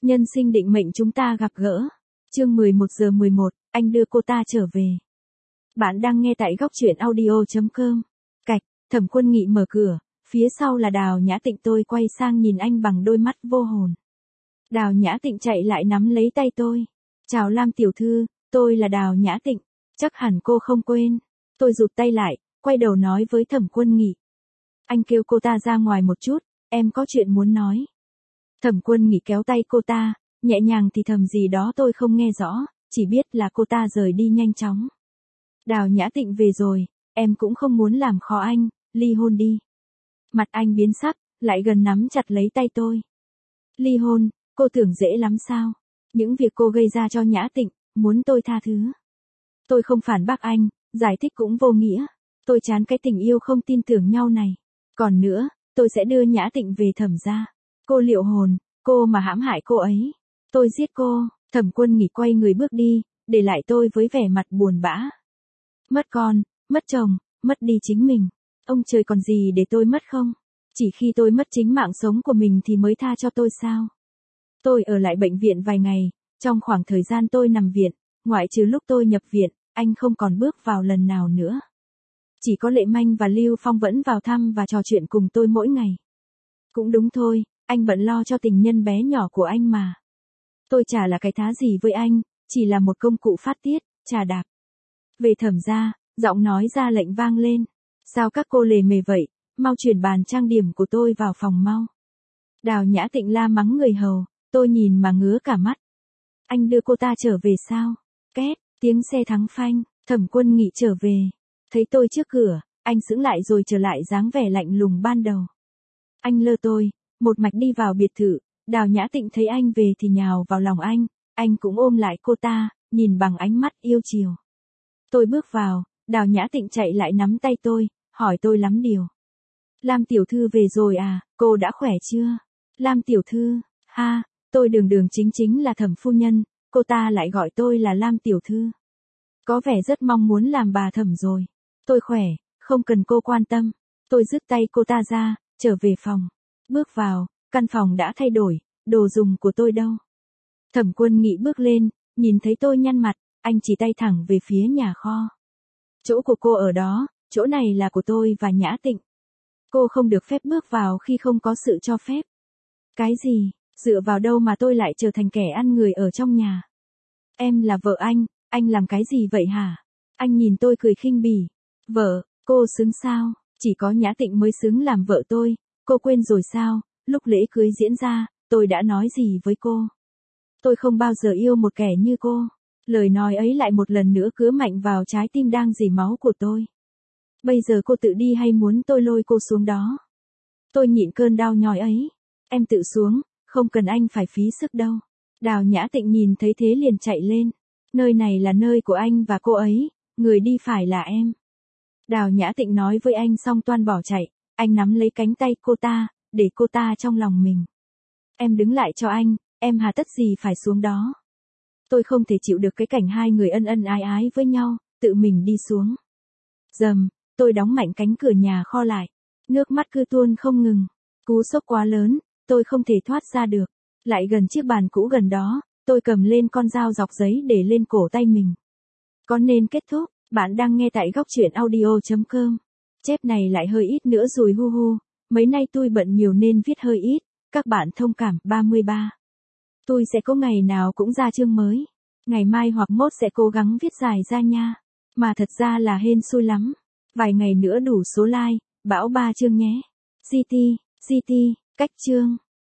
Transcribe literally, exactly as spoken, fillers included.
Nhân sinh định mệnh chúng ta gặp gỡ. Chương mười một giờ mười một, anh đưa cô ta trở về. Bạn đang nghe tại góc truyện audio chấm com. Cạch, Thẩm Quân Nghị mở cửa, phía sau là Đào Nhã Tịnh. Tôi quay sang nhìn anh bằng đôi mắt vô hồn. Đào Nhã Tịnh chạy lại nắm lấy tay tôi. Chào Lam tiểu thư, tôi là Đào Nhã Tịnh. Chắc hẳn cô không quên. Tôi rụt tay lại, quay đầu nói với Thẩm Quân Nghị. Anh kêu cô ta ra ngoài một chút, em có chuyện muốn nói. Thẩm Quân Nghị kéo tay cô ta, nhẹ nhàng thì thầm gì đó tôi không nghe rõ, chỉ biết là cô ta rời đi nhanh chóng. Đào Nhã Tịnh về rồi, em cũng không muốn làm khó anh, ly hôn đi. Mặt anh biến sắc, lại gần nắm chặt lấy tay tôi. Ly hôn, cô tưởng dễ lắm sao? Những việc cô gây ra cho Nhã Tịnh, muốn tôi tha thứ. Tôi không phản bác anh, giải thích cũng vô nghĩa. Tôi chán cái tình yêu không tin tưởng nhau này. Còn nữa, tôi sẽ đưa Nhã Tịnh về Thẩm gia. Cô liệu hồn, cô mà hãm hại cô ấy. Tôi giết cô. Thẩm Quân Nghị quay người bước đi, để lại tôi với vẻ mặt buồn bã. Mất con, mất chồng, mất đi chính mình. Ông trời còn gì để tôi mất không? Chỉ khi tôi mất chính mạng sống của mình thì mới tha cho tôi sao? Tôi ở lại bệnh viện vài ngày, trong khoảng thời gian tôi nằm viện, ngoại trừ lúc tôi nhập viện, anh không còn bước vào lần nào nữa. Chỉ có Lệ Manh và Lưu Phong vẫn vào thăm và trò chuyện cùng tôi mỗi ngày. Cũng đúng thôi, anh bận lo cho tình nhân bé nhỏ của anh mà. Tôi chả là cái thá gì với anh, chỉ là một công cụ phát tiết, trà đạp. Về Thẩm gia, giọng nói ra lệnh vang lên. Sao các cô lề mề vậy, mau chuyển bàn trang điểm của tôi vào phòng mau. Đào Nhã Tịnh la mắng người hầu, tôi nhìn mà ngứa cả mắt. Anh đưa cô ta trở về sao? Két, tiếng xe thắng phanh, Thẩm Quân Nghị trở về. Thấy tôi trước cửa, anh sững lại rồi trở lại dáng vẻ lạnh lùng ban đầu. Anh lơ tôi, một mạch đi vào biệt thự. Đào Nhã Tịnh thấy anh về thì nhào vào lòng anh, anh cũng ôm lại cô ta, nhìn bằng ánh mắt yêu chiều. Tôi bước vào, Đào Nhã Tịnh chạy lại nắm tay tôi, hỏi tôi lắm điều. Lam tiểu thư về rồi à, cô đã khỏe chưa? Lam tiểu thư, ha, tôi đường đường chính chính là Thẩm phu nhân, cô ta lại gọi tôi là Lam tiểu thư. Có vẻ rất mong muốn làm bà Thẩm rồi. Tôi khỏe, không cần cô quan tâm. Tôi dứt tay cô ta ra, trở về phòng. Bước vào, căn phòng đã thay đổi, đồ dùng của tôi đâu? Thẩm Quân Nghị bước lên, nhìn thấy tôi nhăn mặt, anh chỉ tay thẳng về phía nhà kho. Chỗ của cô ở đó, chỗ này là của tôi và Nhã Tịnh. Cô không được phép bước vào khi không có sự cho phép. Cái gì, dựa vào đâu mà tôi lại trở thành kẻ ăn người ở trong nhà? Em là vợ anh, anh làm cái gì vậy hả? Anh nhìn tôi cười khinh bỉ. Vợ, cô xứng sao? Chỉ có Nhã Tịnh mới xứng làm vợ tôi, cô quên rồi sao? Lúc lễ cưới diễn ra, tôi đã nói gì với cô? Tôi không bao giờ yêu một kẻ như cô. Lời nói ấy lại một lần nữa cứa mạnh vào trái tim đang rỉ máu của tôi. Bây giờ cô tự đi hay muốn tôi lôi cô xuống đó? Tôi nhịn cơn đau nhói ấy. Em tự xuống, không cần anh phải phí sức đâu. Đào Nhã Tịnh nhìn thấy thế liền chạy lên. Nơi này là nơi của anh và cô ấy, người đi phải là em. Đào Nhã Tịnh nói với anh xong toan bỏ chạy, anh nắm lấy cánh tay cô ta, để cô ta trong lòng mình. Em đứng lại cho anh, em hà tất gì phải xuống đó. Tôi không thể chịu được cái cảnh hai người ân ân ái ái với nhau, tự mình đi xuống. Dầm, tôi đóng mạnh cánh cửa nhà kho lại. Nước mắt cứ tuôn không ngừng. Cú sốc quá lớn, tôi không thể thoát ra được. Lại gần chiếc bàn cũ gần đó, tôi cầm lên con dao dọc giấy để lên cổ tay mình. Có nên kết thúc? Bạn đang nghe tại góc truyện audio chấm com. Chép này lại hơi ít nữa rồi hu hu. Mấy nay tôi bận nhiều nên viết hơi ít. Các bạn thông cảm. ba mươi ba. Tôi sẽ có ngày nào cũng ra chương mới. Ngày mai hoặc mốt sẽ cố gắng viết dài ra nha. Mà thật ra là hên xui lắm. Vài ngày nữa đủ số like, bão ba chương nhé. giê tê, giê tê, cách chương.